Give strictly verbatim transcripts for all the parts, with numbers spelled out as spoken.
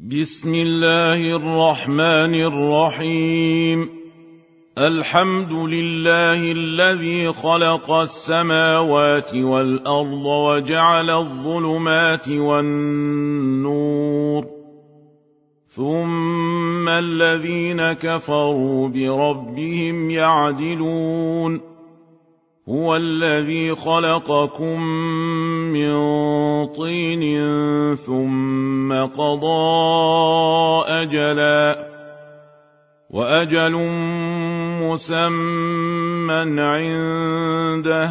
بسم الله الرحمن الرحيم. الحمد لله الذي خلق السماوات والأرض وجعل الظلمات والنور، ثم الذين كفروا بربهم يعدلون. هو الذي خلقكم من طين ثم قضى أجلا، وأجل مسمى عنده،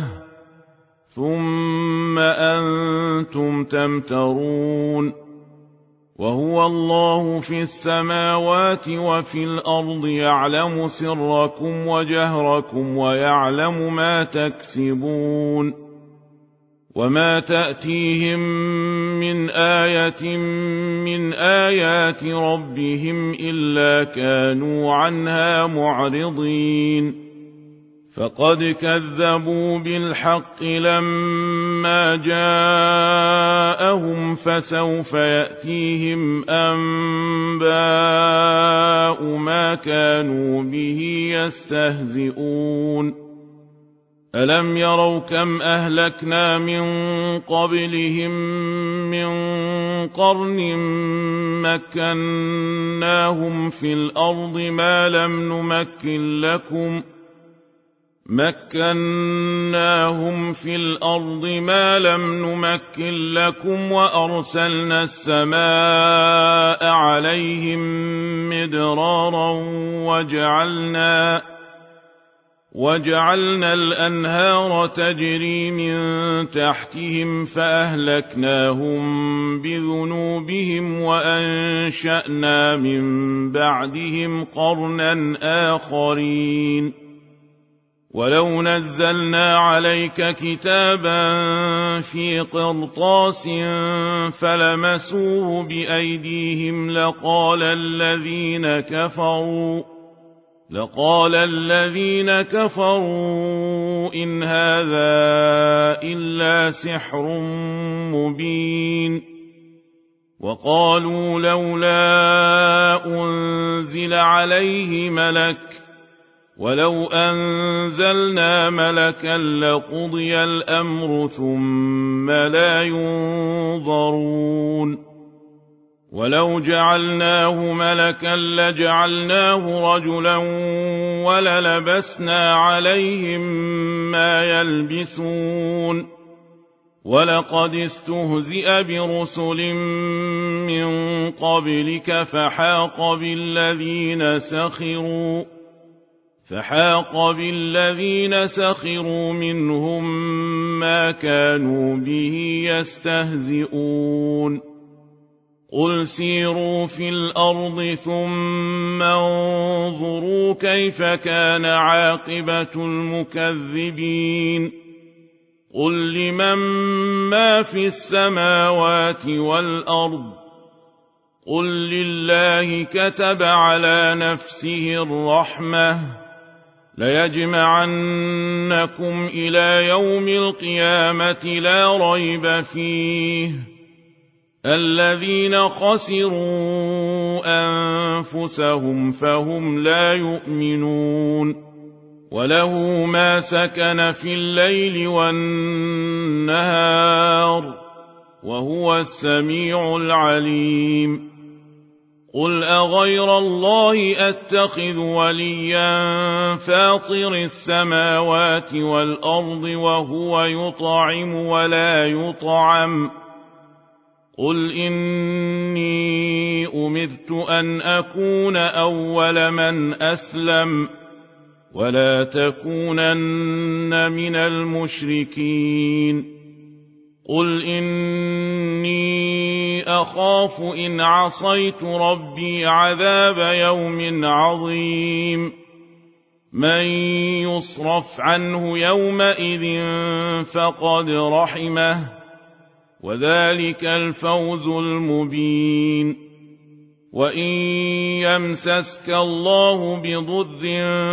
ثم أنتم تمترون. وهو الله في السماوات وفي الأرض يعلم سركم وجهركم ويعلم ما تكسبون. وما تأتيهم من آية من آيات ربهم إلا كانوا عنها معرضين. فقد كذبوا بالحق لما جاءهم، فسوف يأتيهم أنباء ما كانوا به يستهزئون. ألم يروا كم أهلكنا من قبلهم من قرن مكناهم في الأرض ما لم نمكن لكم مكناهم في الأرض ما لم نمكن لكم وأرسلنا السماء عليهم مدرارا وجعلنا وجعلنا الأنهار تجري من تحتهم فأهلكناهم بذنوبهم وأنشأنا من بعدهم قرنا آخرين. ولو نزلنا عليك كتابا في قرطاس فلمسوه بأيديهم لقال الذين كفروا لقال الذين كفروا إن هذا إلا سحر مبين. وقالوا لولا أنزل عليه ملك ولو أنزلنا ملكا لقضي الأمر ثم لا ينظرون. ولو جعلناه ملكا لجعلناه رجلا وللبسنا عليهم ما يلبسون. ولقد استهزئ برسل من قبلك فحاق بالذين سخروا فحاق بالذين سخروا منهم ما كانوا به يستهزئون. قل سيروا في الأرض ثم انظروا كيف كان عاقبة المكذبين. قل لمن ما في السماوات والأرض قل لله كتب على نفسه الرحمة ليجمعنكم إلى يوم القيامة لا ريب فيه. الذين خسروا أنفسهم فهم لا يؤمنون. وله ما سكن في الليل والنهار وهو السميع العليم. قل أغير الله أتخذ وليا فاطر السماوات والأرض وهو يطعم ولا يطعم. قل إني أمرت أن أكون أول من أسلم ولا تكونن من المشركين. قل إني أخاف إن عصيت ربي عذاب يوم عظيم. من يصرف عنه يومئذ فقد رحمه وذلك الفوز المبين. وإن يمسسك الله بضر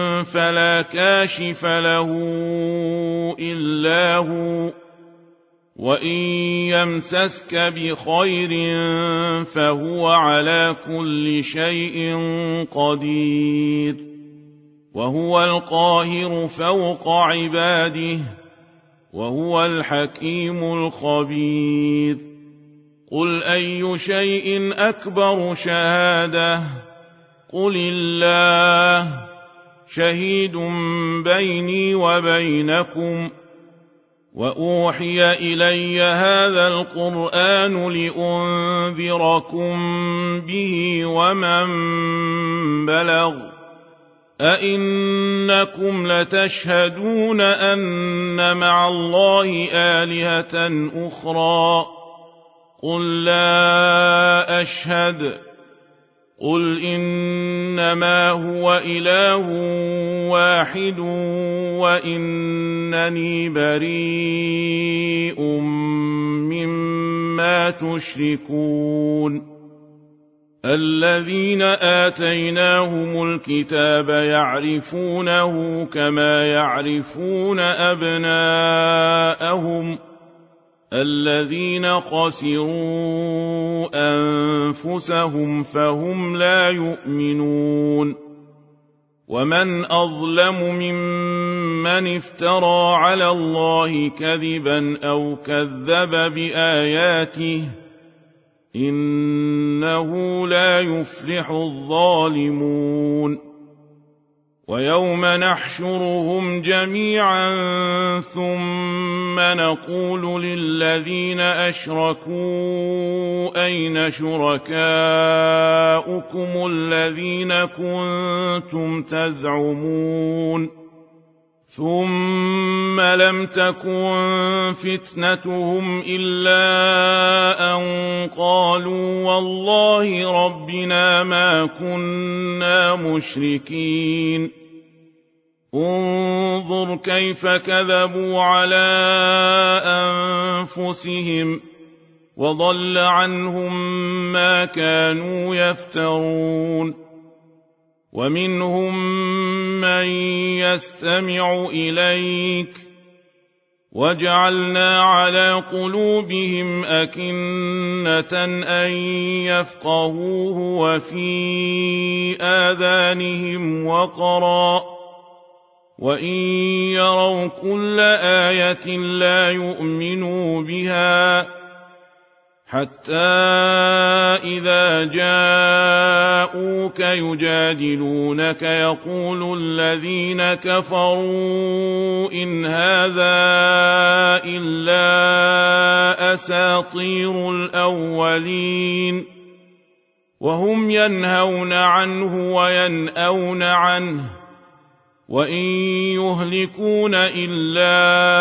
فلا كاشف له إلا هو وإن يمسسك بخير فهو على كل شيء قدير وهو القاهر فوق عباده وهو الحكيم الخبير قل أي شيء أكبر شهادة قل الله شهيد بيني وبينكم وأوحي إلي هذا القرآن لأنذركم به ومن بلغ أئنكم لتشهدون أن مع الله آلهة أخرى قل لا أشهد قل إنما هو إله واحد وإنني بريء مما تشركون الذين آتيناهم الكتاب يعرفونه كما يعرفون أبناءهم الذين خسروا أنفسهم فهم لا يؤمنون ومن أظلم ممن افترى على الله كذبا أو كذب بآياته إنه لا يفلح الظالمون ويوم نحشرهم جميعا ثم نقول للذين أشركوا أين شركاؤكم الذين كنتم تزعمون ثم لم تكن فتنتهم إلا أن قالوا والله ربنا ما كنا مشركين انظر كيف كذبوا على أنفسهم وضل عنهم ما كانوا يفترون ومنهم من يستمع إليك وجعلنا على قلوبهم أكنة أن يفقهوه وفي آذانهم وقرا وإن يروا كل آية لا يؤمنوا بها حتى إذا جاءوك يجادلونك يقول الذين كفروا إن هذا إلا أساطير الأولين وهم ينهون عنه وينأون عنه وإن يهلكون إلا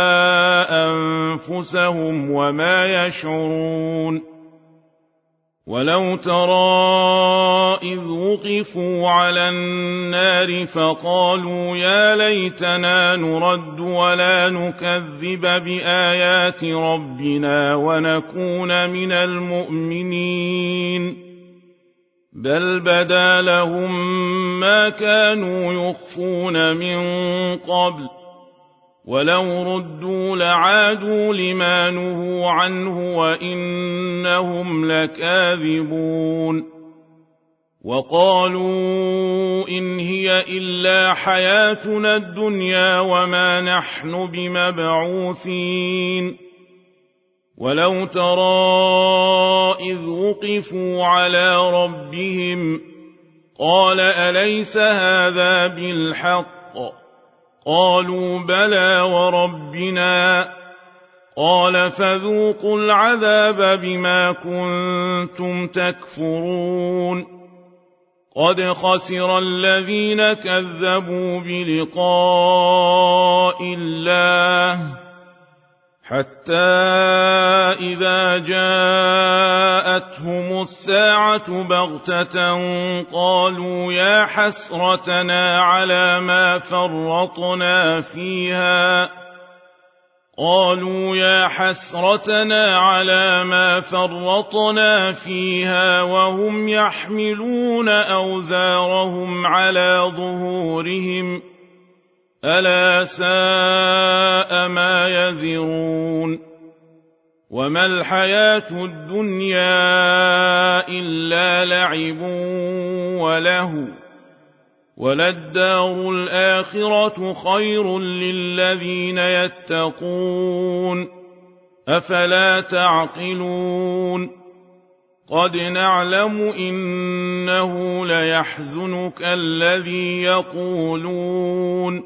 أنفسهم وما يشعرون ولو ترى إذ وقفوا على النار فقالوا يا ليتنا نرد ولا نكذب بآيات ربنا ونكون من المؤمنين بل بدا لهم ما كانوا يخفون من قبل ولو ردوا لعادوا لما نهوا عنه وإنهم لكاذبون وقالوا إن هي إلا حياتنا الدنيا وما نحن بمبعوثين ولو ترى إذ وقفوا على ربهم قال أليس هذا بالحق قالوا بلى وربنا قال فذوقوا العذاب بما كنتم تكفرون قد خسر الذين كذبوا بلقاء الله حتى إذا جاءتهم الساعة بغتة قالوا يا حسرتنا على ما فرطنا فيها قالوا يا حسرتنا على ما فرطنا فيها وهم يحملون أوزارهم على ظهورهم ألا ساء ما يزرون وما الحياة الدنيا إلا لعب وله وللدار الآخرة خير للذين يتقون أفلا تعقلون قد نعلم إنه ليحزنك الذي يقولون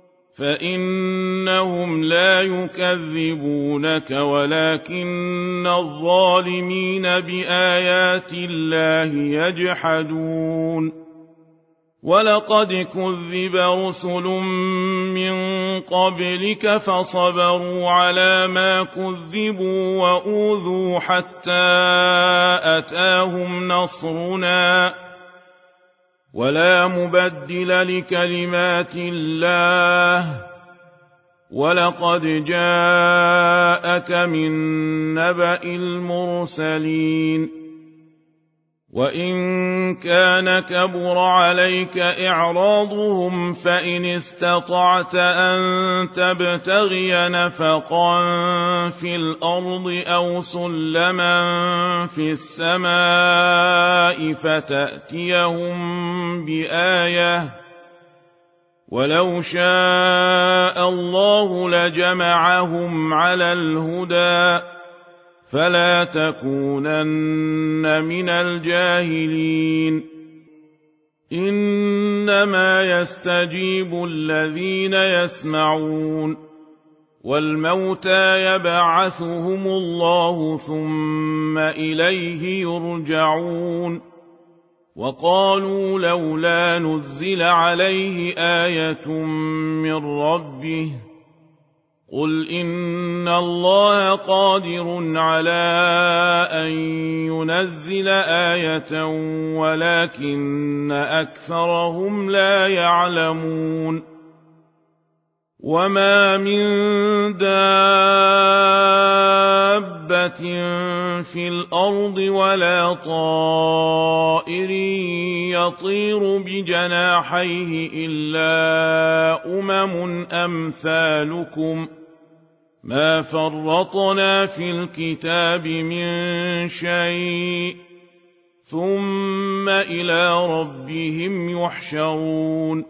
فإنهم لا يكذبونك ولكن الظالمين بآيات الله يجحدون ولقد كذب رسل من قبلك فصبروا على ما كذبوا وأوذوا حتى أتاهم نصرنا ولا مبدل لكلمات الله ولقد جاءك من نبأ المرسلين وإن كان كبر عليك إعراضهم فإن استطعت أن تبتغي نفقا في الأرض أو سلما في السماء فتأتيهم بآية ولو شاء الله لجمعهم على الهدى فلا تكونن من الجاهلين إنما يستجيب الذين يسمعون والموتى يبعثهم الله ثم إليه يرجعون وقالوا لولا نزل عليه آية من ربه قل إن الله قادر على أن ينزل آية ولكن أكثرهم لا يعلمون وما من دابة في الأرض ولا طائر يطير بجناحيه إلا أمم أمثالكم ما فرطنا في الكتاب من شيء ثم إلى ربهم يحشرون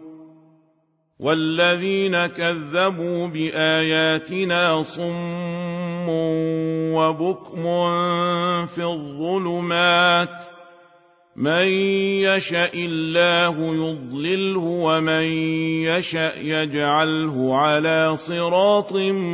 والذين كذبوا بآياتنا صم وبكم في الظلمات من يشاء الله يضلله ومن يشاء يجعله على صراط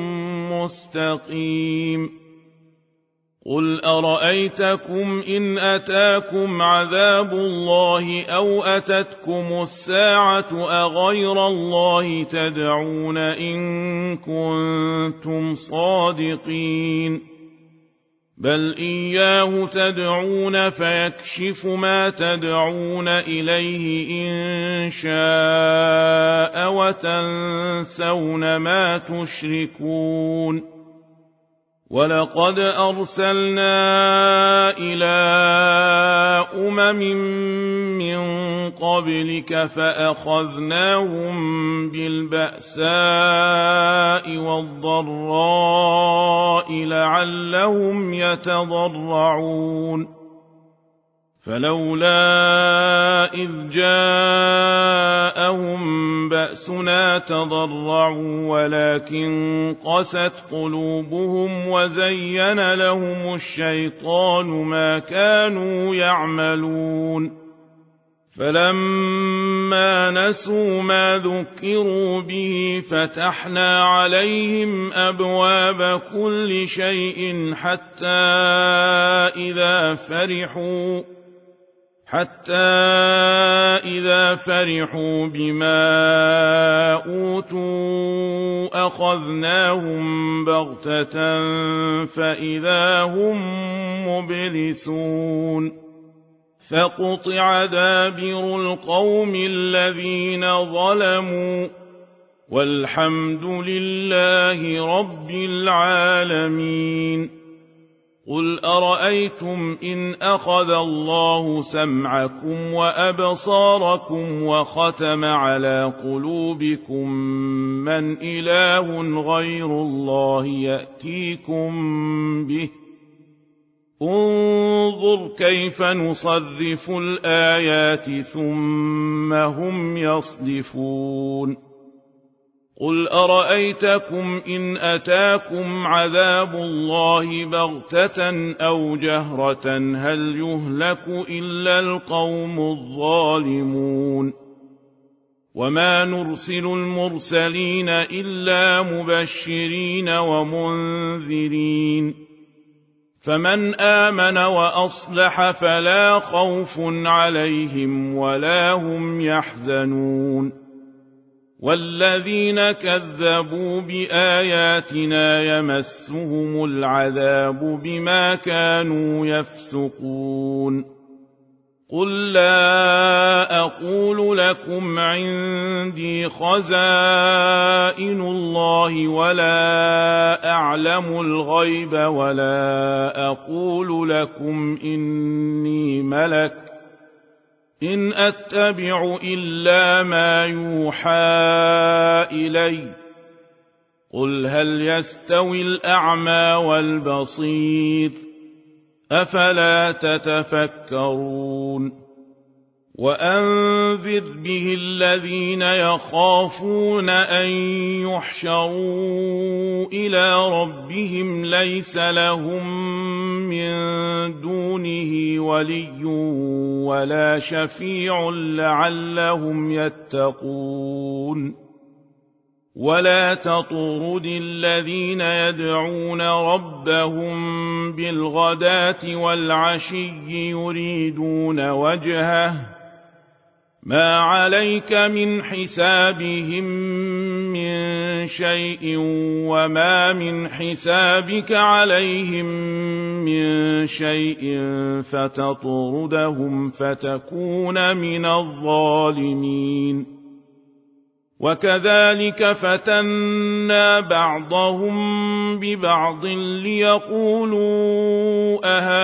مستقيم قل أرأيتكم إن أتاكم عذاب الله أو أتتكم الساعة أغير الله تدعون إن كنتم صادقين بل إياه تدعون فيكشف ما تدعون إليه إن شاء وتنسون ما تشركون ولقد أرسلنا إلى أمم من قبلك فأخذناهم بالبأساء والضراء لعلهم يتضرعون فلولا إذ جاءهم بأسنا تضرعوا ولكن قست قلوبهم وزين لهم الشيطان ما كانوا يعملون فلما نسوا ما ذكروا به فتحنا عليهم أبواب كل شيء حتى إذا فرحوا حتى إذا فرحوا بما أوتوا أخذناهم بغتة فإذا هم مبلسون فقطع دابر القوم الذين ظلموا والحمد لله رب العالمين قل أرأيتم إن أخذ الله سمعكم وأبصاركم وختم على قلوبكم من إله غير الله يأتيكم به انظر كيف نصرف الآيات ثم هم يصدفون قل أرأيتكم إن أتاكم عذاب الله بغتة أو جهرة هل يهلك إلا القوم الظالمون وما نرسل المرسلين إلا مبشرين ومنذرين فمن آمن وأصلح فلا خوف عليهم ولا هم يحزنون والذين كذبوا بآياتنا يمسهم العذاب بما كانوا يفسقون قل لا أقول لكم عندي خزائن الله ولا أعلم الغيب ولا أقول لكم إني ملك إن أتبع إلا ما يوحى إلي قل هل يستوي الأعمى والبصير أفلا تتفكرون وأنذر به الذين يخافون أن يحشروا إلى ربهم ليس لهم من دونه ولي ولا شفيع لعلهم يتقون ولا تطرد الذين يدعون ربهم بالغداة والعشي يريدون وجهه ما عليك من حسابهم من شيء وما من حسابك عليهم من شيء فتطردهم فتكون من الظالمين وكذلك فتنا بعضهم ببعض ليقولوا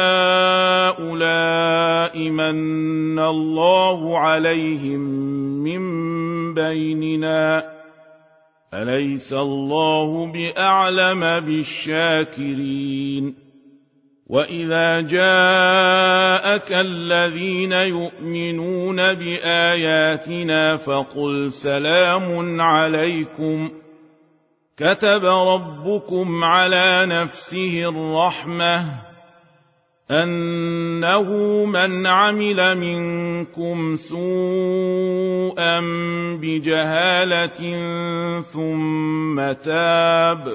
أهؤلاء من الله عليهم من بيننا أليس الله بأعلم بالشاكرين وإذا جاءك الذين يؤمنون بآياتنا فقل سلام عليكم كتب ربكم على نفسه الرحمة أنه من عمل منكم سوءا بجهالة ثم تاب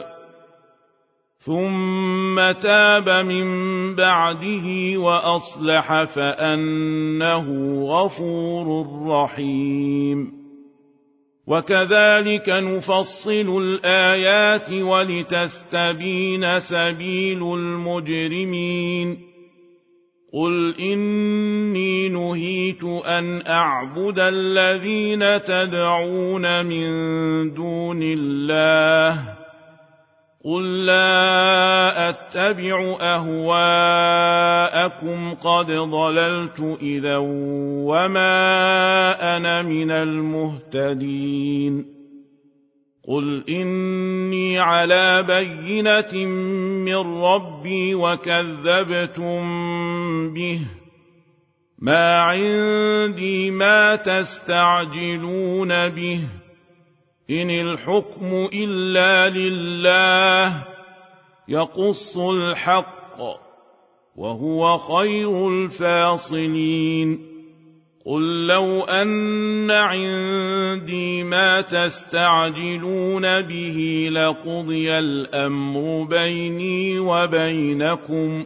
ثم تاب من بعده وأصلح فأنه غفور رحيم وكذلك نفصل الآيات ولتستبين سبيل المجرمين قل إني نهيت أن أعبد الذين تدعون من دون الله قل لا أتبع أهواءكم قد ضللت إذا وما أنا من المهتدين قل إني على بينة من ربي وكذبتم به ما عندي ما تستعجلون به إن الحكم إلا لله يقص الحق وهو خير الفاصلين قل لو أن عندي ما تستعجلون به لقضي الأمر بيني وبينكم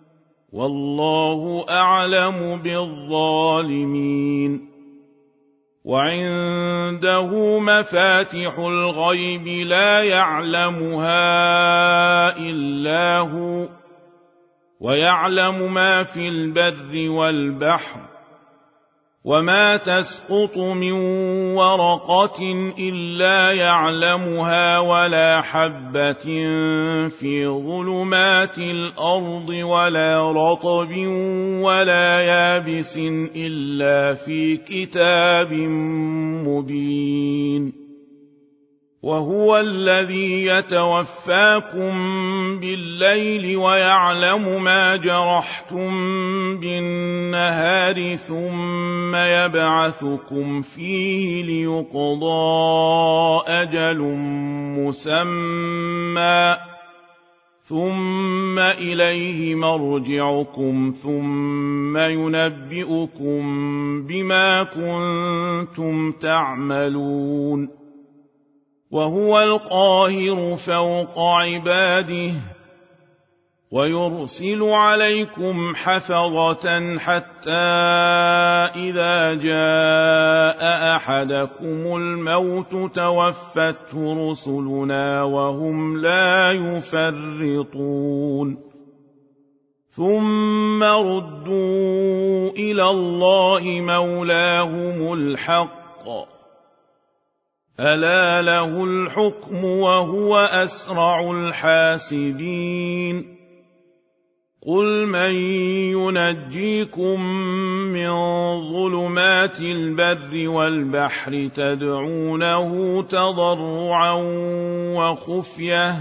والله أعلم بالظالمين وعنده مفاتح الغيب لا يعلمها إلا هو ويعلم ما في البر والبحر وما تسقط من ورقة إلا يعلمها ولا حبة في ظلمات الأرض ولا رطب ولا يابس إلا في كتاب مبين وهو الذي يتوفاكم بالليل ويعلم ما جرحتم بالنهار ثم يبعثكم فيه ليقضى أجل مسمى ثم إليه مرجعكم ثم ينبئكم بما كنتم تعملون وهو القاهر فوق عباده ويرسل عليكم حفظة حتى إذا جاء أحدكم الموت توفته رسلنا وهم لا يفرطون ثم ردوا إلى الله مولاهم الحق ألا له الحكم وهو أسرع الحاسبين قل من ينجيكم من ظلمات البر والبحر تدعونه تضرعا وخفية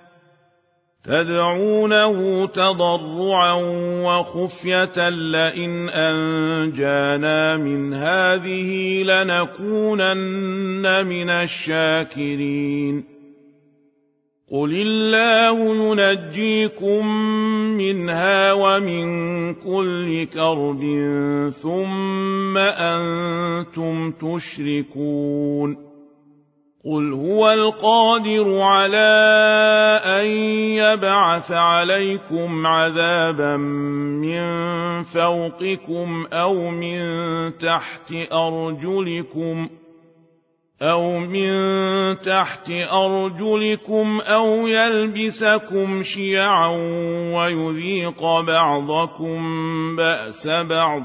تدعونه تضرعا وخفية لئن أنجانا من هذه لنكونن من الشاكرين قل الله ينجيكم منها ومن كل كرب ثم أنتم تشركون قل هو القادر على أن يبعث عليكم عذابا من فوقكم أو من تحت أرجلكم أو من تحت أرجلكم أو يلبسكم شيعا ويذيق بعضكم بأس بعض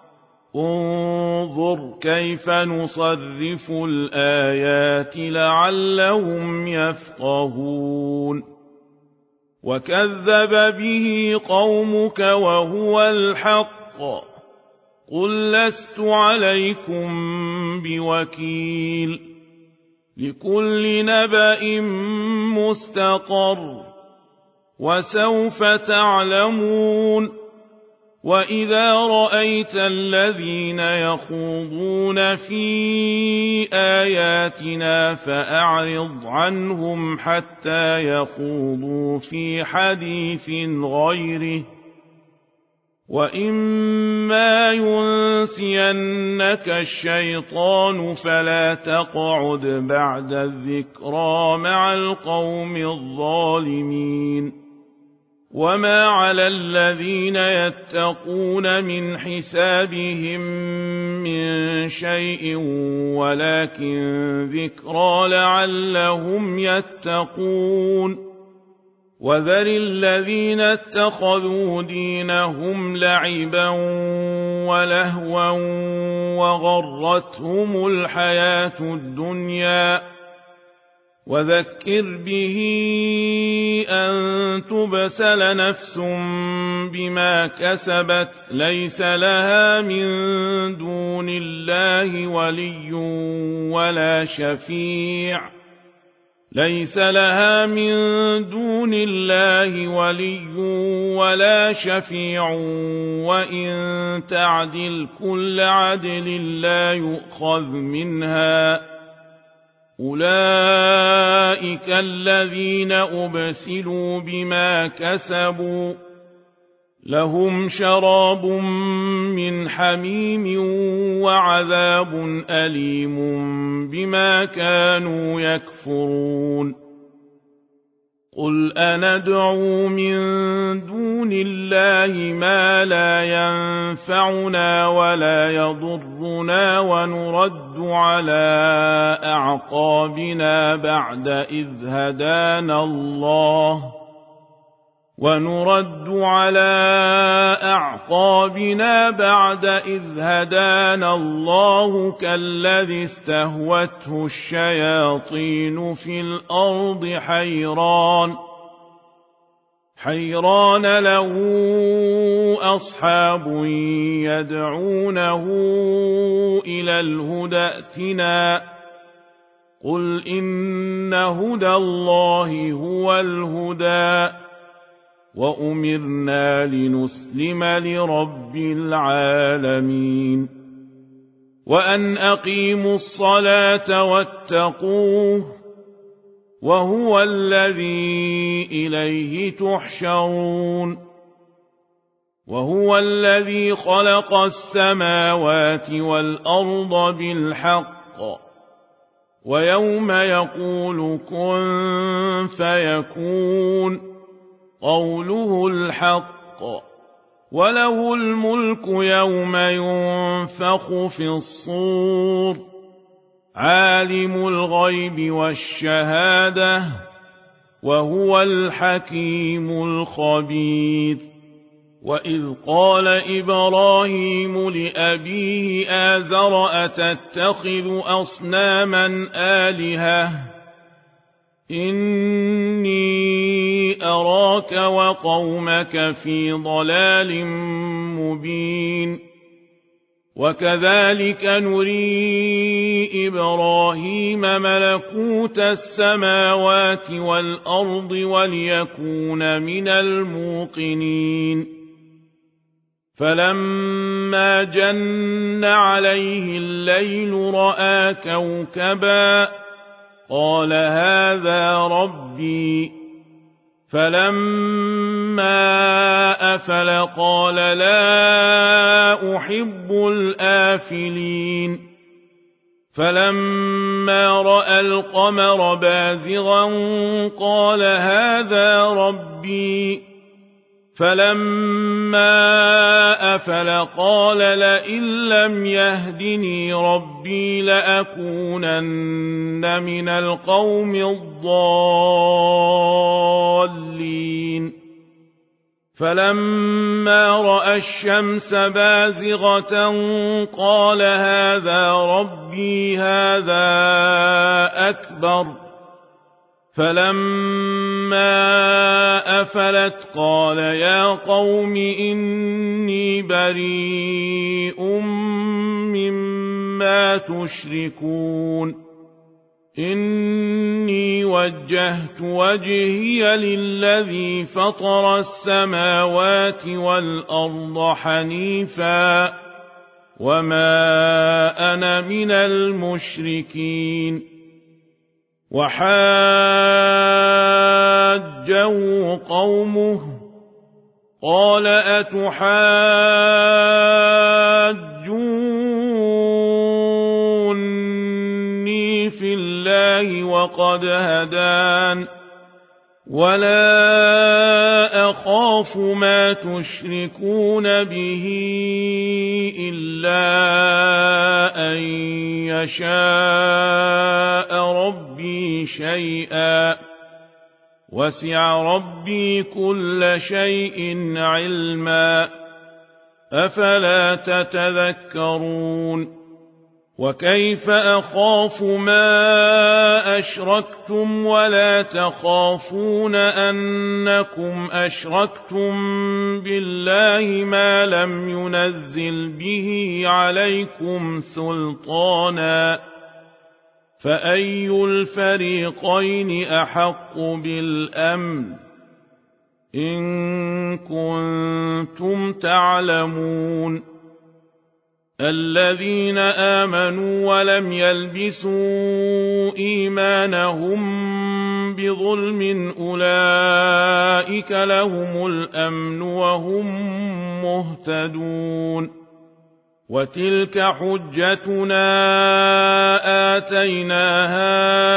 انظر كيف نصرف الآيات لعلهم يفقهون وكذب به قومك وهو الحق قل لست عليكم بوكيل لكل نبأ مستقر وسوف تعلمون وإذا رأيت الذين يخوضون في آياتنا فأعرض عنهم حتى يخوضوا في حديث غيره وإما ينسينك الشيطان فلا تقعد بعد الذكرى مع القوم الظالمين وما على الذين يتقون من حسابهم من شيء ولكن ذكرى لعلهم يتقون وذر الذين اتخذوا دينهم لعبا ولهوا وغرتهم الحياة الدنيا وذكر به أن تبسل نفس بما كسبت ليس لها من دون الله ولي ولا شفيع ليس لها من دون الله ولي ولا شفيع وإن تعدل كل عدل لا يؤخذ منها أولئك الذين أبسلوا بما كسبوا لهم شراب من حميم وعذاب أليم بما كانوا يكفرون قل أندعو من دون الله ما لا ينفعنا ولا يضرنا ونرد على أعقابنا بعد إذ هدانا الله ونرد على أعقابنا بعد إذ هدانا الله كالذي استهوته الشياطين في الأرض حيران حيران له أصحاب يدعونه إلى الهدى ائتنا قل إن هدى الله هو الهدى وأمرنا لنسلم لرب العالمين وأن أقيموا الصلاة واتقوه وهو الذي إليه تحشرون وهو الذي خلق السماوات والأرض بالحق ويوم يقول كن فيكون قوله الحق وله الملك يوم ينفخ في الصور عالم الغيب والشهادة وهو الحكيم الخبير وإذ قال إبراهيم لأبيه آزر أتتخذ أصناما آلهة إني أراك وقومك في ضلال مبين وكذلك نري إبراهيم ملكوت السماوات والأرض وليكون من الموقنين فلما جن عليه الليل رأى كوكبا قال هذا ربي فلما أفل قال لا أحب الآفلين فلما رأى القمر بازغا قال هذا ربي فلما أفل قال لئن لم يهدني ربي لأكونن من القوم الضالين فلما رأى الشمس بازغة قال هذا ربي هذا أكبر فلما أفلت قال يا قوم إني بريء مما تشركون إني وجهت وجهي للذي فطر السماوات والأرض حنيفا وما أنا من المشركين وحاجه قومه قال أتحاجوني في الله وقد هدان ولا أخاف ما تشركون به إلا أن يشاء ربي شيئا وسع ربي كل شيء علما أفلا تتذكرون وكيف أخاف ما أشركتم ولا تخافون أنكم أشركتم بالله ما لم ينزل به عليكم سلطانا فأي الفريقين أحق بالأمن إن كنتم تعلمون الذين آمنوا ولم يلبسوا إيمانهم بظلم أولئك لهم الأمن وهم مهتدون وتلك حجتنا آتيناها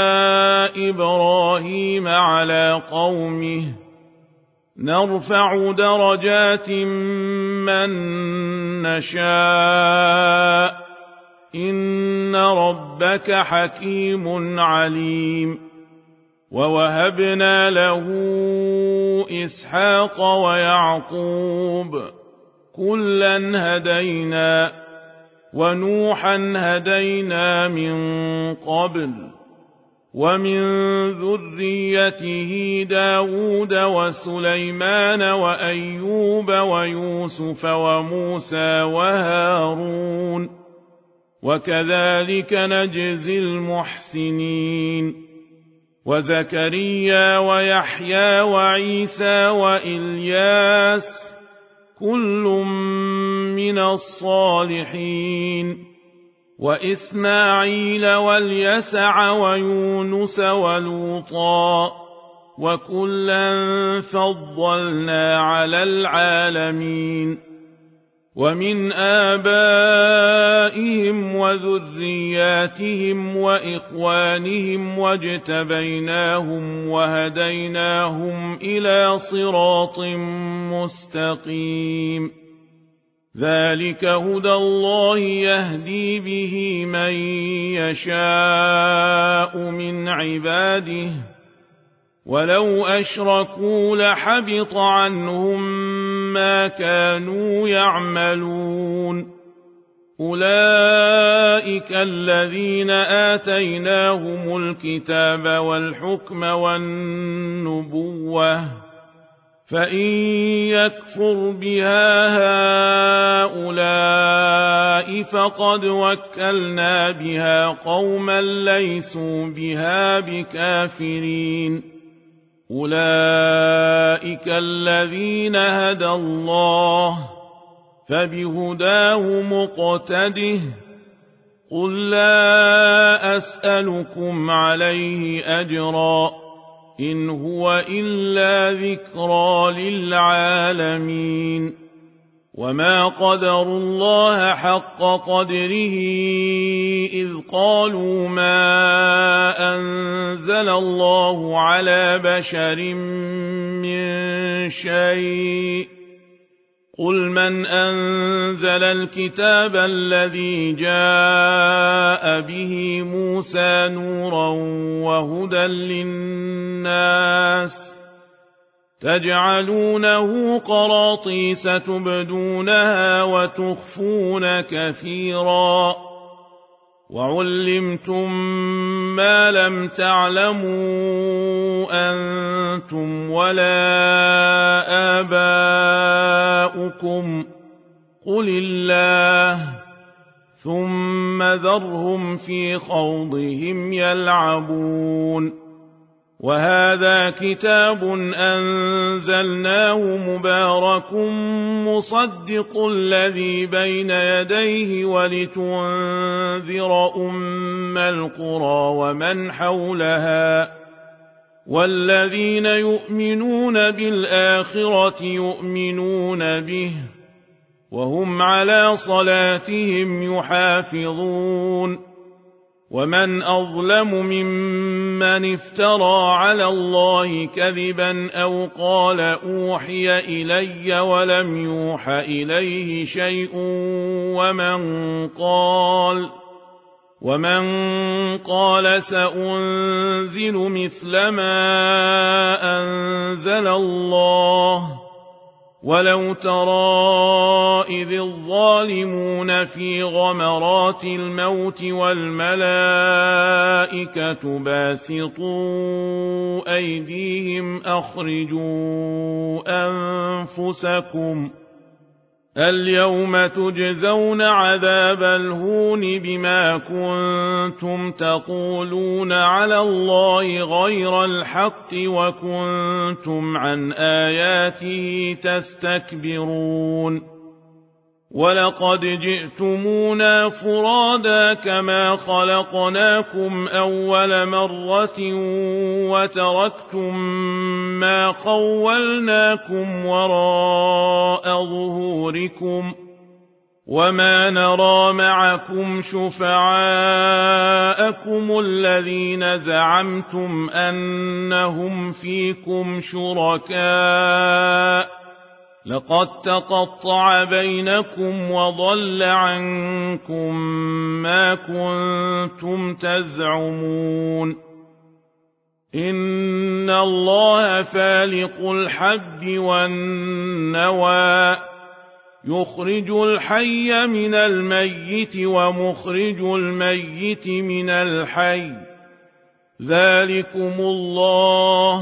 إبراهيم على قومه نرفع درجات من نشاء إن ربك حكيم عليم ووهبنا له إسحاق ويعقوب كلا هدينا ونوحا هدينا من قبل ومن ذريته داود وسليمان وأيوب ويوسف وموسى وهارون وكذلك نجزي المحسنين وزكريا ويحيى وعيسى وإلياس كل من الصالحين وإسماعيل واليسع ويونس ولوطا وكلا فضلنا على العالمين ومن آبائهم وذرياتهم وإخوانهم واجتبيناهم وهديناهم إلى صراط مستقيم ذلك هدى الله يهدي به من يشاء من عباده ولو أشركوا لحبط عنهم ما كانوا يعملون أولئك الذين آتيناهم الكتاب والحكم والنبوة فإن يكفر بها هؤلاء فقد وكلنا بها قوما ليسوا بها بكافرين أولئك الذين هدى الله فبهداه مقتده قل لا أسألكم عليه أجرا إن هو إلا ذكرى للعالمين وما قدروا الله حق قدره إذ قالوا ما أنزل الله على بشر من شيء قل من أنزل الكتاب الذي جاء به موسى نورا وهدى للناس تجعلونه قراطيس تبدونها وتخفون كثيرا وعلمتم ما لم تعلموا أنتم ولا آباؤكم قل الله ثم ذرهم في خوضهم يلعبون وهذا كتاب أنزلناه مبارك مصدق الذي بين يديه ولتنذر أم القرى ومن حولها والذين يؤمنون بالآخرة يؤمنون به وهم على صلاتهم يحافظون ومن أظلم ممن افترى على الله كذبا أو قال أوحي إلي ولم يوح إليه شيء ومن قال ومن قال سأنزل مثل ما أنزل الله ولو ترى إذ الظالمون في غمرات الموت والملائكة باسطوا أيديهم أخرجوا أنفسكم اليوم تجزون عذاب الهون بما كنتم تقولون على الله غير الحق وكنتم عن آياته تستكبرون ولقد جئتمونا فرادا كما خلقناكم أول مرة وتركتم ما خولناكم وراء ظهوركم وما نرى معكم شفعاءكم الذين زعمتم أنهم فيكم شركاء لقد تقطع بينكم وضل عنكم ما كنتم تزعمون إن الله فالق الحب والنوى يخرج الحي من الميت ومخرج الميت من الحي ذلكم الله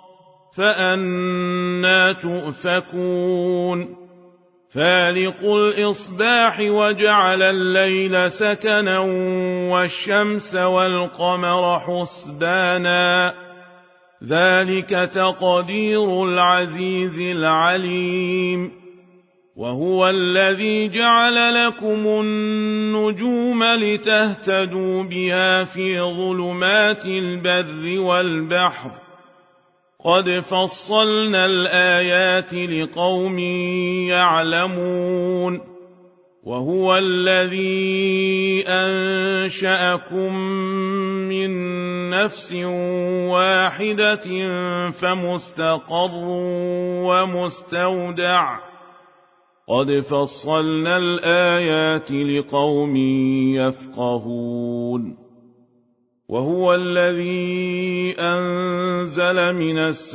فأنى تؤفكون فالق الإصباح وجعل الليل سكنا والشمس والقمر حسبانا ذلك تقدير العزيز العليم وهو الذي جعل لكم النجوم لتهتدوا بها في ظلمات البر والبحر قد فصلنا الآيات لقوم يعلمون وهو الذي أنشأكم من نفس واحدة فمستقر ومستودع قد فصلنا الآيات لقوم يفقهون وهو الذي أنزل من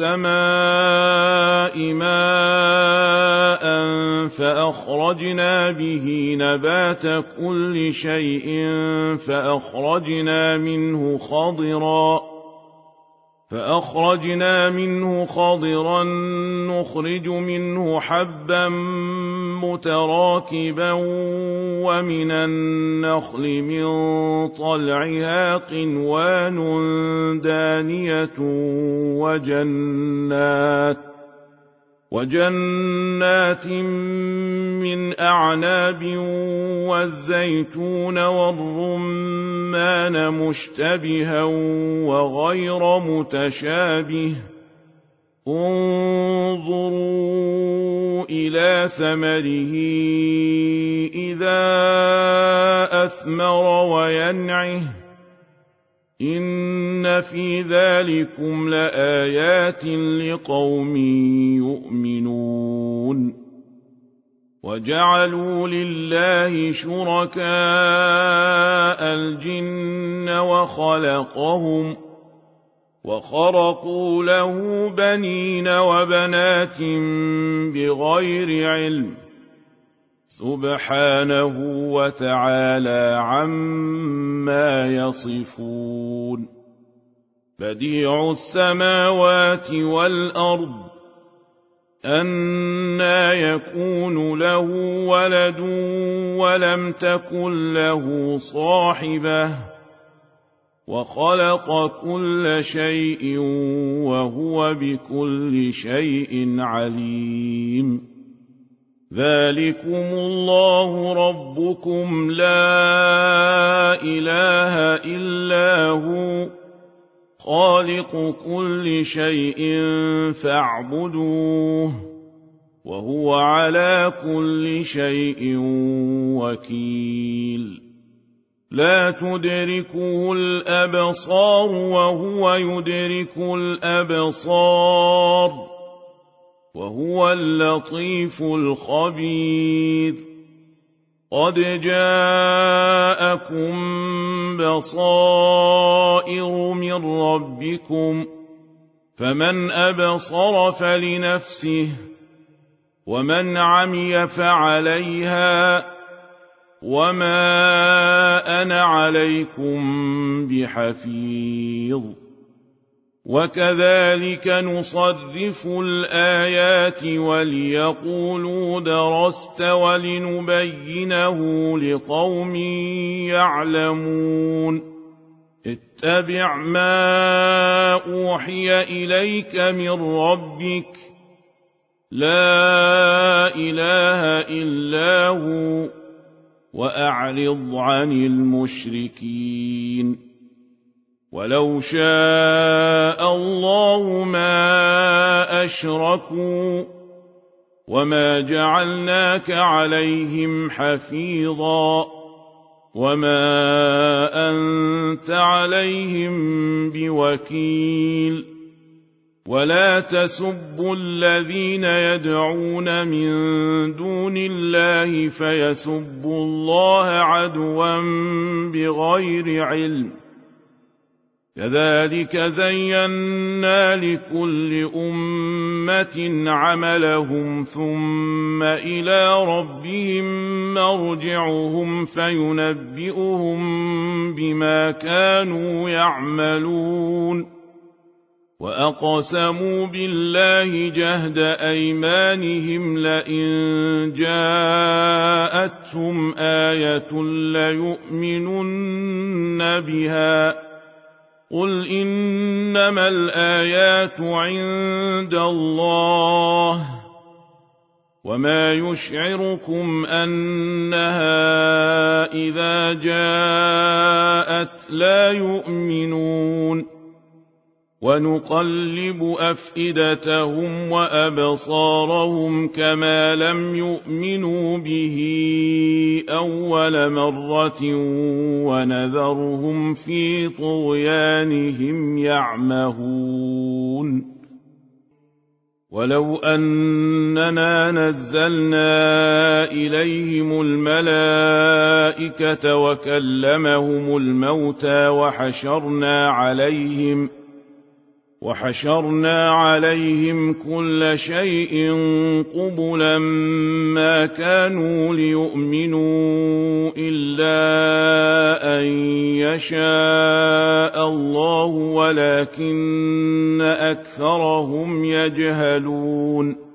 السماء ماء فأخرجنا به نبات كل شيء فأخرجنا منه خضرا فأخرجنا منه خضرا نخرج منه حبا متراكبا ومن النخل من طلعها قنوان دانية وجنات وجنات من أعناب والزيتون والرمان مشتبها وغير متشابه انظروا إلى ثمره إذا أثمر وينعه إن في ذلكم لآيات لقوم يؤمنون وجعلوا لله شركاء الجن وخلقهم وخرقوا له بنين وبنات بغير علم سبحانه وتعالى عما يصفون بديع السماوات والأرض أنى يكون له ولد ولم تكن له صاحبة وخلق كل شيء وهو بكل شيء عليم ذلكم الله ربكم لا إله إلا هو خالق كل شيء فاعبدوه وهو على كل شيء وكيل لا تدركه الأبصار وهو يدرك الأبصار وهو اللطيف الخبير قد جاءكم بصائر من ربكم فمن أبصر فلنفسه ومن عمي فعليها وما أنا عليكم بحفيظ وكذلك نصرف الآيات وليقولوا درست ولنبينه لقوم يعلمون اتبع ما أوحي إليك من ربك لا إله إلا هو وأعرض عن المشركين ولو شاء الله ما أشركوا وما جعلناك عليهم حفيظا وما أنت عليهم بوكيل ولا تسبوا الذين يدعون من دون الله فيسبوا الله عدوا بغير علم كذلك زينا لكل أمة عملهم ثم إلى ربهم مرجعهم فينبئهم بما كانوا يعملون وأقسموا بالله جهد أيمانهم لئن جاءتهم آية ليؤمنن بها قل إنما الآيات عند الله وما يشعركم أنها إذا جاءت لا يؤمنون ونقلب أفئدتهم وأبصارهم كما لم يؤمنوا به أول مرة ونذرهم في طغيانهم يعمهون ولو أننا نزلنا إليهم الملائكة وكلمهم الموتى وحشرنا عليهم وحشرنا عليهم كل شيء قبلا ما كانوا ليؤمنوا إلا أن يشاء الله ولكن أكثرهم يجهلون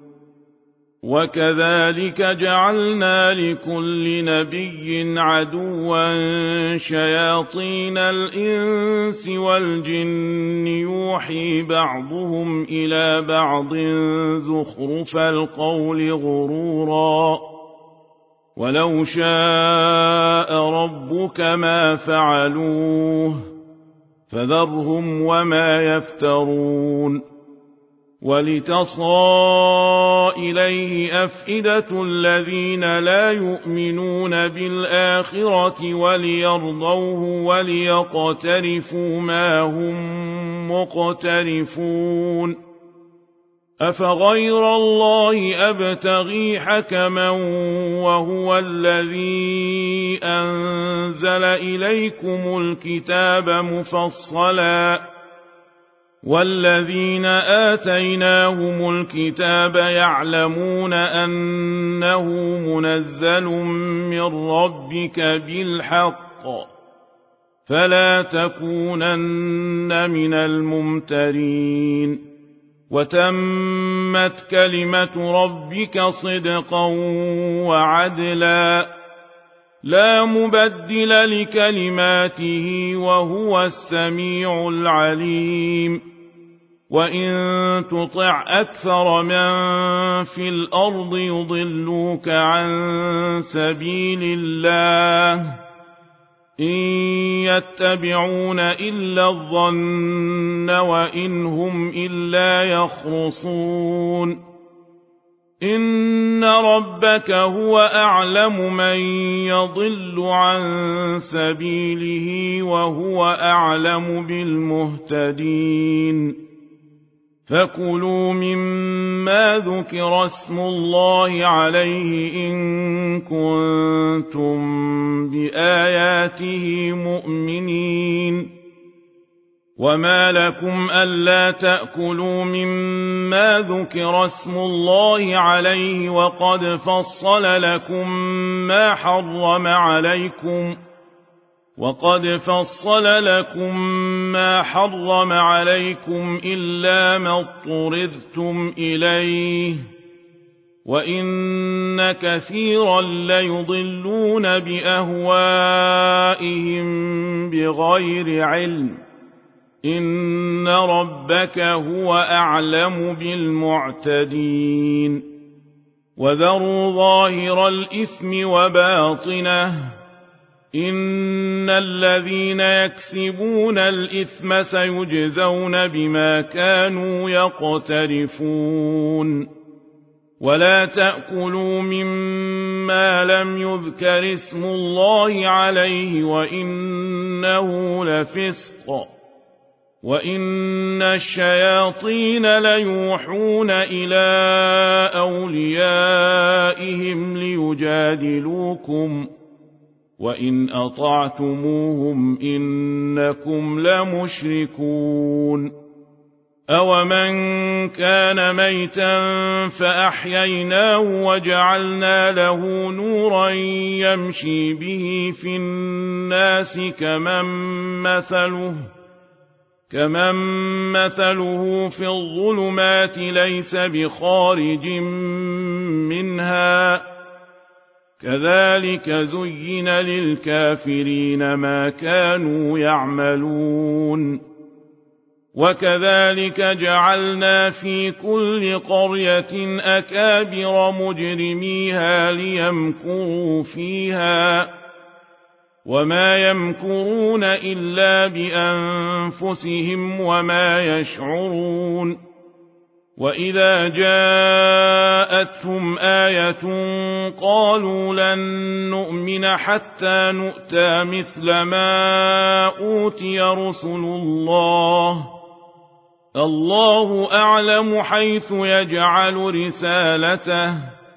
وكذلك جعلنا لكل نبي عدوا شياطين الإنس والجن يوحي بعضهم إلى بعض زخرف القول غرورا ولو شاء ربك ما فعلوه فذرهم وما يفترون ولتصغى إليه أفئدة الذين لا يؤمنون بالآخرة وليرضوه وليقترفوا ما هم مقترفون أفغير الله أبتغي حكما وهو الذي أنزل إليكم الكتاب مفصلا والذين آتيناهم الكتاب يعلمون أنه منزل من ربك بالحق فلا تكونن من الممترين وتمت كلمة ربك صدقا وعدلا لا مبدل لكلماته وهو السميع العليم وإن تطع أكثر من في الأرض يضلوك عن سبيل الله إن يتبعون إلا الظن وإن هم إلا يخرصون إن ربك هو أعلم من يضل عن سبيله وهو أعلم بالمهتدين فكلوا مما ذكر اسم الله عليه إن كنتم بآياته مؤمنين وما لكم ألا تأكلوا مما ذكر اسم الله عليه وقد فصل لكم ما حرم عليكم وقد فصل لكم ما حرم عليكم إلا ما اضطررتم إليه وإن كثيرا ليضلون بأهوائهم بغير علم إن ربك هو أعلم بالمعتدين وذروا ظاهر الإثم وباطنه إن الذين يكسبون الإثم سيجزون بما كانوا يقترفون ولا تأكلوا مما لم يذكر اسم الله عليه وإنه لفسق وإن الشياطين ليوحون إلى أوليائهم ليجادلوكم وإن أطعتموهم إنكم لمشركون أومن كان ميتا فأحييناه وجعلنا له نورا يمشي به في الناس كمن مثله كمن مثله في الظلمات ليس بخارج منها كذلك زين للكافرين ما كانوا يعملون وكذلك جعلنا في كل قرية أكابر مجرميها ليمكروا فيها وما يمكرون إلا بأنفسهم وما يشعرون وإذا جاءتهم آية قالوا لن نؤمن حتى نؤتى مثل ما أوتي رسل الله الله أعلم حيث يجعل رسالته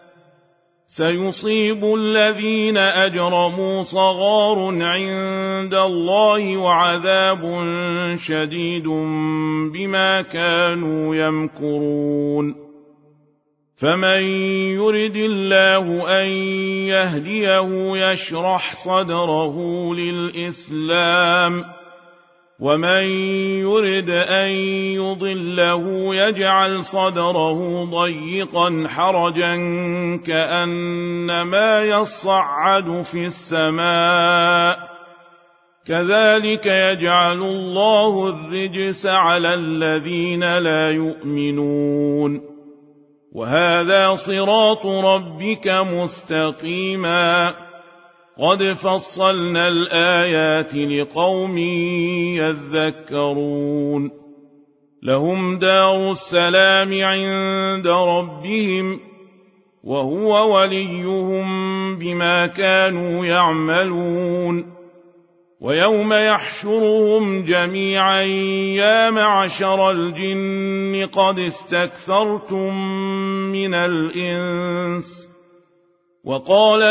سيصيب الذين أجرموا صغار عند الله وعذاب شديد بما كانوا يمكرون فمن يرد الله أن يهديه يشرح صدره للإسلام ومن يرد أن يضله يجعل صدره ضيقا حرجا كأنما يصعد في السماء كذلك يجعل الله الرجس على الذين لا يؤمنون وهذا صراط ربك مستقيما قد فصلنا الآيات لقوم يذكرون لهم دار السلام عند ربهم وهو وليهم بما كانوا يعملون ويوم يحشرهم جميعا يا معشر الجن قد استكثرتم من الإنس وقال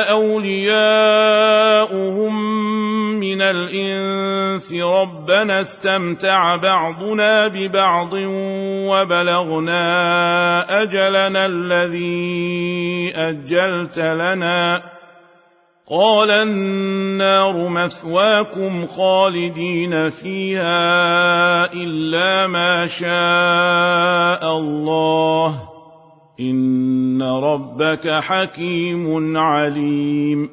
أولياؤهم من الإنس ربنا استمتع بعضنا ببعض وبلغنا أجلنا الذي أجلت لنا قال النار مثواكم خالدين فيها إلا ما شاء الله إن ربك حكيم عليم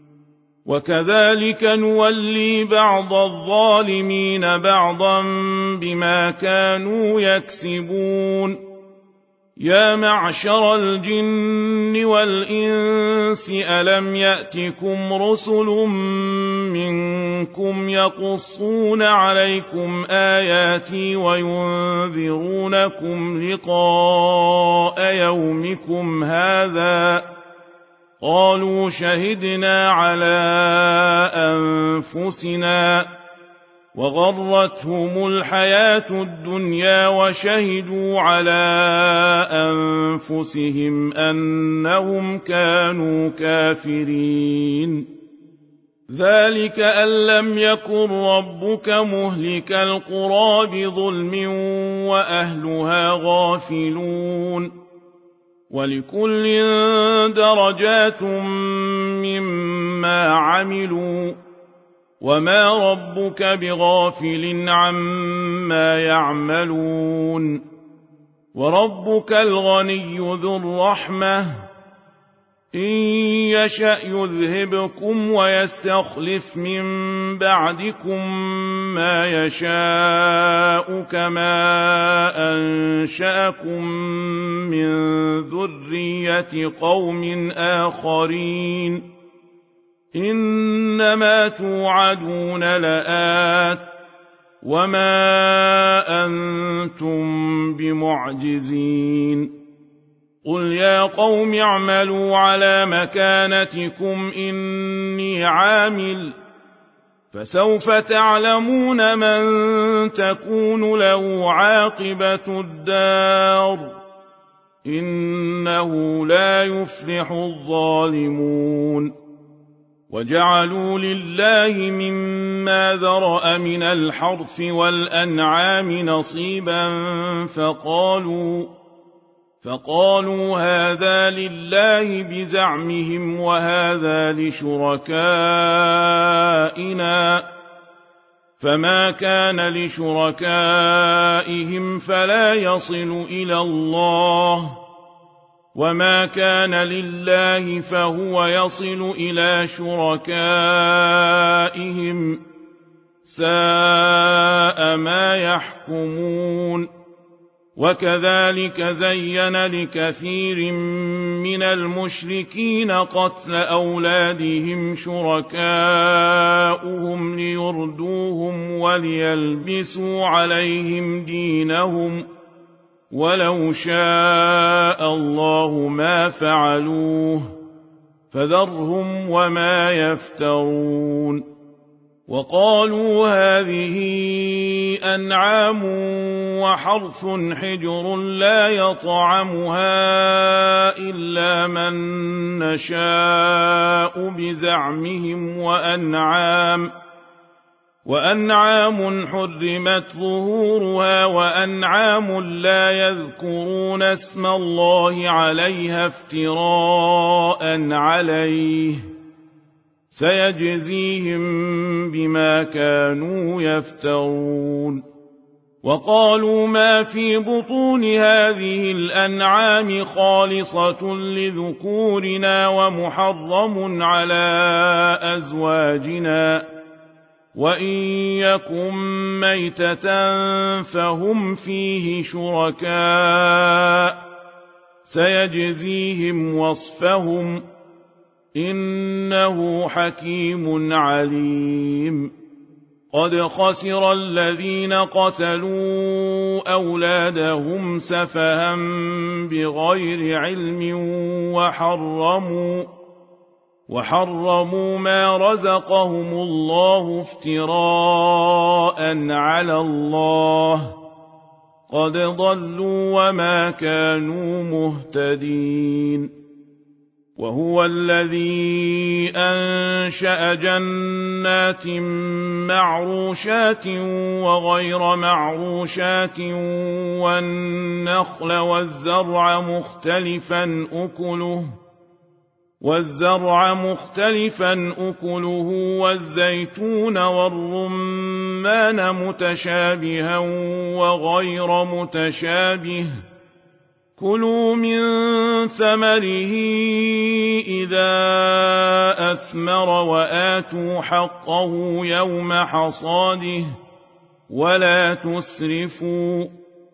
وكذلك نولي بعض الظالمين بعضا بما كانوا يكسبون يا معشر الجن والإنس ألم يأتكم رسل منكم يقصون عليكم آياتي وينذرونكم لقاء يومكم هذا قالوا شهدنا على أنفسنا وغرتهم الحياة الدنيا وشهدوا على أنفسهم أنهم كانوا كافرين ذلك أن لم يكن ربك مهلك القرى بظلم وأهلها غافلون ولكل درجات مما عملوا وما ربك بغافل عما يعملون وربك الغني ذو الرحمة إن يشأ يذهبكم ويستخلف من بعدكم ما يشاء كما أنشأكم من ذرية قوم آخرين إنما توعدون لآت وما أنتم بمعجزين قل يا قوم اعملوا على مكانتكم إني عامل فسوف تعلمون من تكون له عاقبة الدار إنه لا يفلح الظالمون وجعلوا لله مما ذرأ من الحرث والأنعام نصيبا فقالوا فقالوا هذا لله بزعمهم وهذا لشركائنا فما كان لشركائهم فلا يصل إلى الله وما كان لله فهو يصل إلى شركائهم ساء ما يحكمون وكذلك زين لكثير من المشركين قتل أولادهم شركاؤهم ليردوهم وليلبسوا عليهم دينهم ولو شاء الله ما فعلوه فذرهم وما يفترون وقالوا هذه أنعام وحرث حجر لا يطعمها إلا من نشاء بزعمهم وأنعام وأنعام حرمت ظهورها وأنعام لا يذكرون اسم الله عليها افتراء عليه سيجزيهم بما كانوا يفترون وقالوا ما في بطون هذه الأنعام خالصة لذكورنا ومحرم على أزواجنا وإن يكن ميتة فهم فيه شركاء سيجزيهم وصفهم إنه حكيم عليم قد خسر الذين قتلوا أولادهم سفها بغير علم وحرموا وحرموا ما رزقهم الله افتراء على الله قد ضلوا وما كانوا مهتدين وهو الذي أنشأ جنات معروشات وغير معروشات والنخل والزرع مختلفا أكله والزرع مختلفا أكله والزيتون والرمان متشابها وغير متشابه كلوا من ثمره إذا أثمر وآتوا حقه يوم حصاده ولا تسرفوا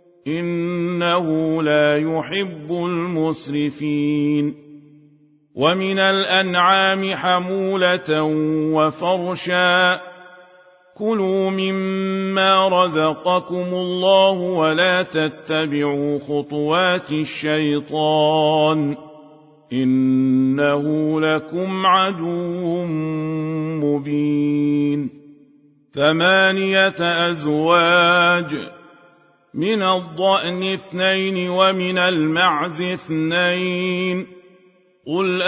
إنه لا يحب المسرفين ومن الأنعام حمولة وفرشا كلوا مما رزقكم الله ولا تتبعوا خطوات الشيطان إنه لكم عدو مبين ثمانية أزواج من الضأن اثنين ومن المعز اثنين قل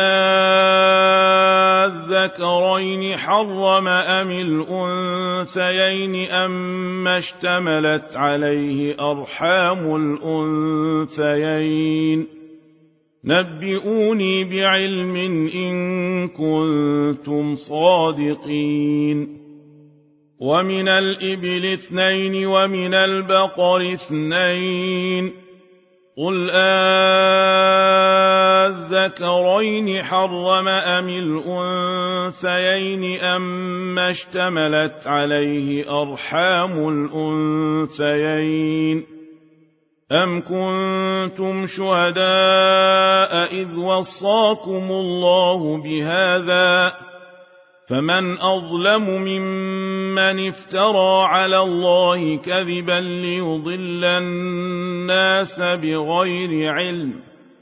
آذكرين حرم أم الأنثيين أما اشتملت عليه أرحام الأنثيين نبئوني بعلم إن كنتم صادقين ومن الإبل اثنين ومن البقر اثنين قل آذكرين حرم أم الأنثيين أما اشتملت عليه أرحام الأنثيين أم كنتم شهداء إذ وصاكم الله بهذا فمن أظلم ممن افترى على الله كذبا ليضل الناس بغير علم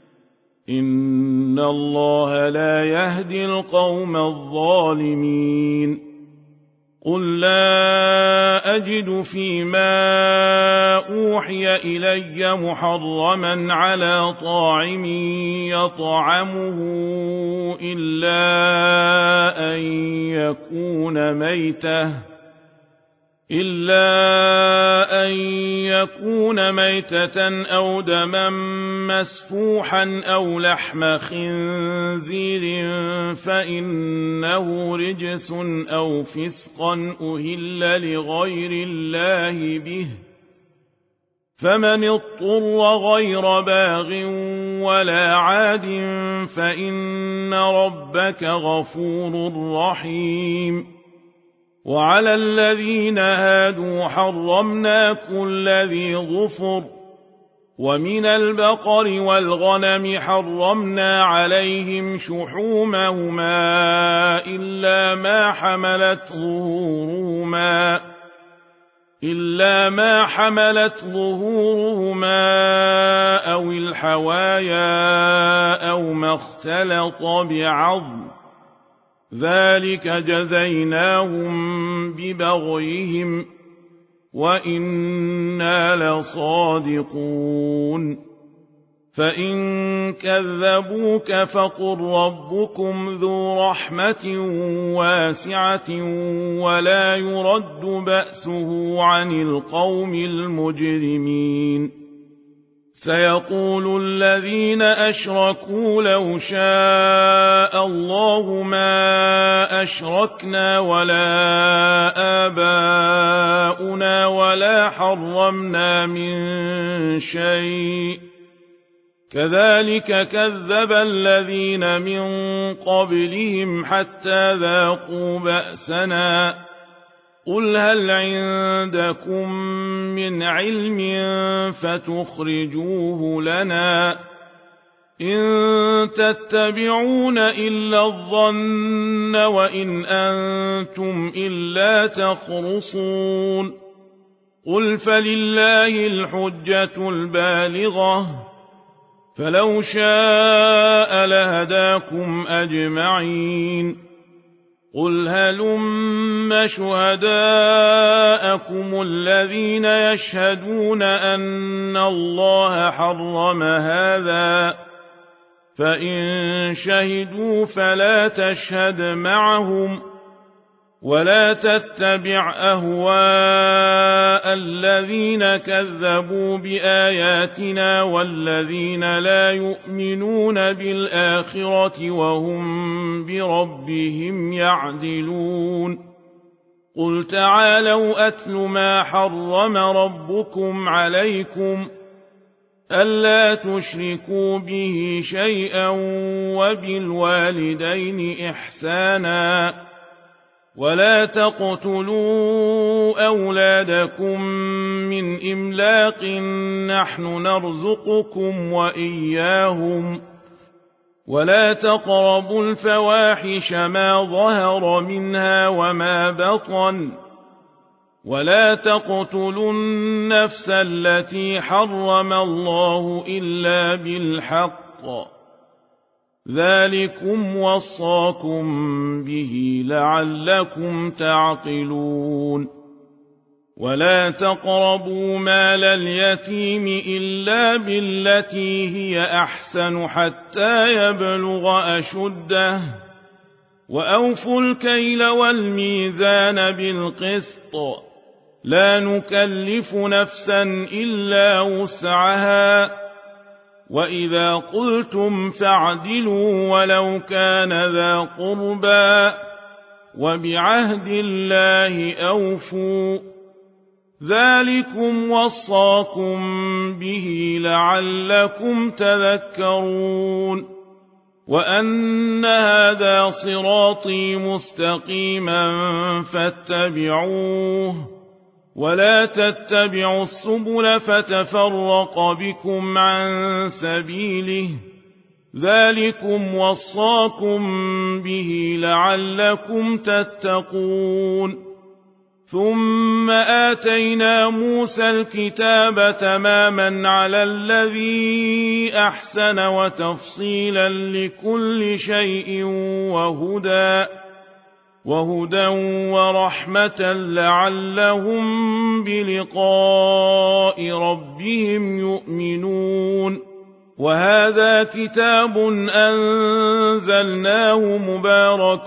إن الله لا يهدي القوم الظالمين قل لا أجد فيما أوحي إلي محرما على طاعم يطعمه إلا أن يكون ميتة إلا أن يكون ميتة أو دما مسفوحا أو لحم خنزير فإنه رجس أو فسقا أهل لغير الله به فمن اضطر غير باغ ولا عاد فإن ربك غفور رحيم وعلى الذين هادوا حرمنا كل ذي ظفر ومن البقر والغنم حرمنا عليهم شحومهما إلا ما حملت ظهورهما إلا ما حملت ظهورهما أو الحوايا أو ما اختلط بعظم ذلك جزيناهم ببغيهم وإنا لصادقون فإن كذبوك فقل ربكم ذو رحمة واسعة ولا يرد بأسه عن القوم المجرمين سيقول الذين أشركوا لو شاء الله ما أشركنا ولا آباؤنا ولا حرمنا من شيء كذلك كذب الذين من قبلهم حتى ذاقوا بأسنا قل هل عندكم من علم فتخرجوه لنا إن تتبعون إلا الظن وإن أنتم إلا تخرصون قل فلله الحجة البالغة فلو شاء لهداكم أجمعين قل هلم شهداءكم الذين يشهدون أن الله حرم هذا فإن شهدوا فلا تشهد معهم ولا تتبع أهواء الذين كذبوا بآياتنا والذين لا يؤمنون بالآخرة وهم بربهم يعدلون قل تعالوا أتل ما حرم ربكم عليكم ألا تشركوا به شيئا وبالوالدين إحسانا ولا تقتلوا أولادكم من إملاق نحن نرزقكم وإياهم ولا تقربوا الفواحش ما ظهر منها وما بطن ولا تقتلوا النفس التي حرم الله إلا بالحق ذلكم وصاكم به لعلكم تعقلون ولا تقربوا مال اليتيم إلا بالتي هي أحسن حتى يبلغ أشده وأوفوا الكيل والميزان بالقسط لا نكلف نفسا إلا وسعها وإذا قلتم فاعدلوا ولو كان ذا قربى وبعهد الله أوفوا ذلكم وصاكم به لعلكم تذكرون وأن هذا صراطي مستقيما فاتبعوه ولا تتبعوا السبل فتفرق بكم عن سبيله ذلكم وصاكم به لعلكم تتقون ثم آتينا موسى الكتاب تماما على الذي أحسن وتفصيلا لكل شيء وهدى وهدى ورحمة لعلهم بلقاء ربهم يؤمنون وهذا كتاب أنزلناه مبارك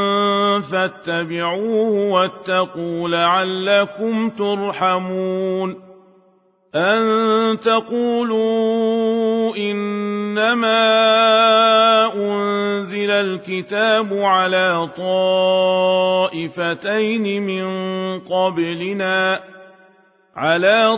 فاتبعوه واتقوا لعلكم ترحمون أن تقولوا إنما أنزل الكتاب على طائفتين من قبلنا على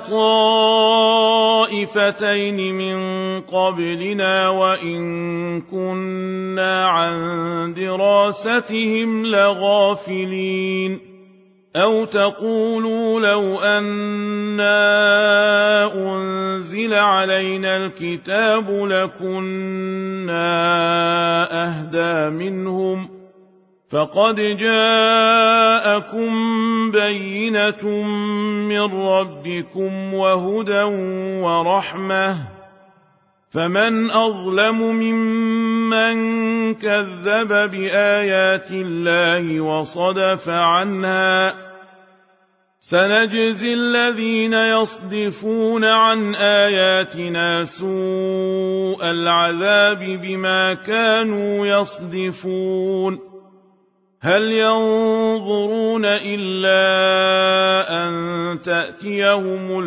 طائفتين من قبلنا وإن كنا عن دراستهم لغافلين أو تقولوا لو أنا أنزل علينا الكتاب لكنا أهدى منهم فقد جاءكم بينة من ربكم وهدى ورحمة فمن أظلم ممن كذب بآيات الله وصدف عنها سنجزي الذين يصدفون عن آياتنا سوء العذاب بما كانوا يصدفون هل ينظرون إلا أن تأتيهم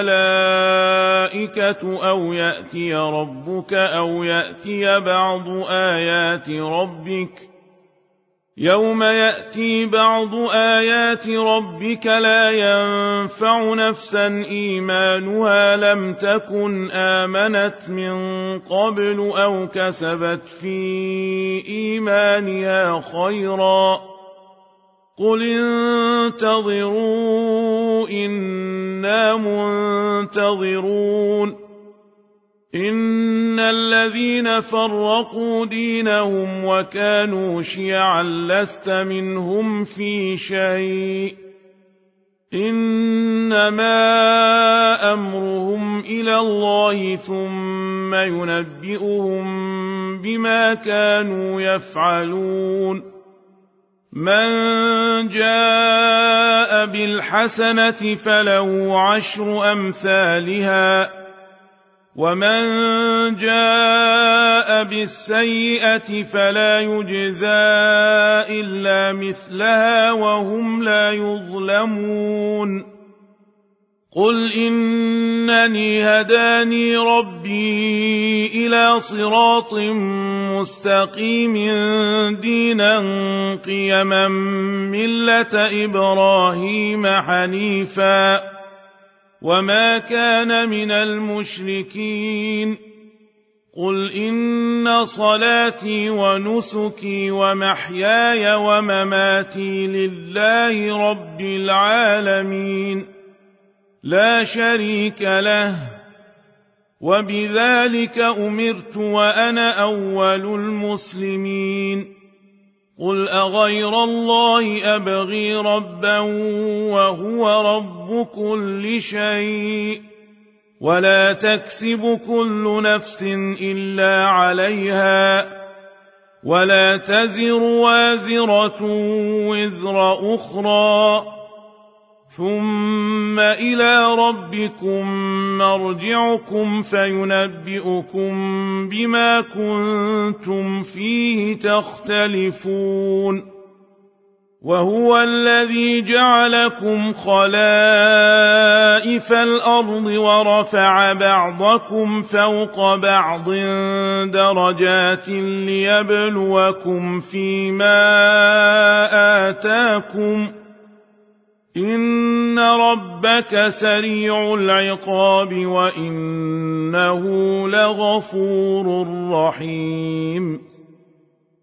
الملائكة أو يأتي ربك أو يأتي بعض آيات ربك يوم يأتي بعض آيات ربك لا ينفع نفسا إيمانها لم تكن آمنت من قبل أو كسبت في إيمانها خيرا قل انتظروا إنا منتظرون إن الذين فرقوا دينهم وكانوا شيعا لست منهم في شيء إنما أمرهم إلى الله ثم ينبئهم بما كانوا يفعلون من جاء بالحسنة فله عشر أمثالها ومن جاء بالسيئة فلا يجزى إلا مثلها وهم لا يظلمون قل إنني هداني ربي إلى صراط مستقيم دينا قيما ملة إبراهيم حنيفا وما كان من المشركين قل إن صلاتي ونسكي ومحياي ومماتي لله رب العالمين لا شريك له وبذلك أمرت وأنا أول المسلمين قل أغير الله أبغي ربا وهو رب كل شيء ولا تكسب كل نفس إلا عليها ولا تزر وازرة وزر أخرى ثم إلى ربكم مرجعكم فينبئكم بما كنتم فيه تختلفون وهو الذي جعلكم خلائف الأرض ورفع بعضكم فوق بعض درجات ليبلوكم فيما آتاكم إن ربك سريع العقاب وإنه لغفور رحيم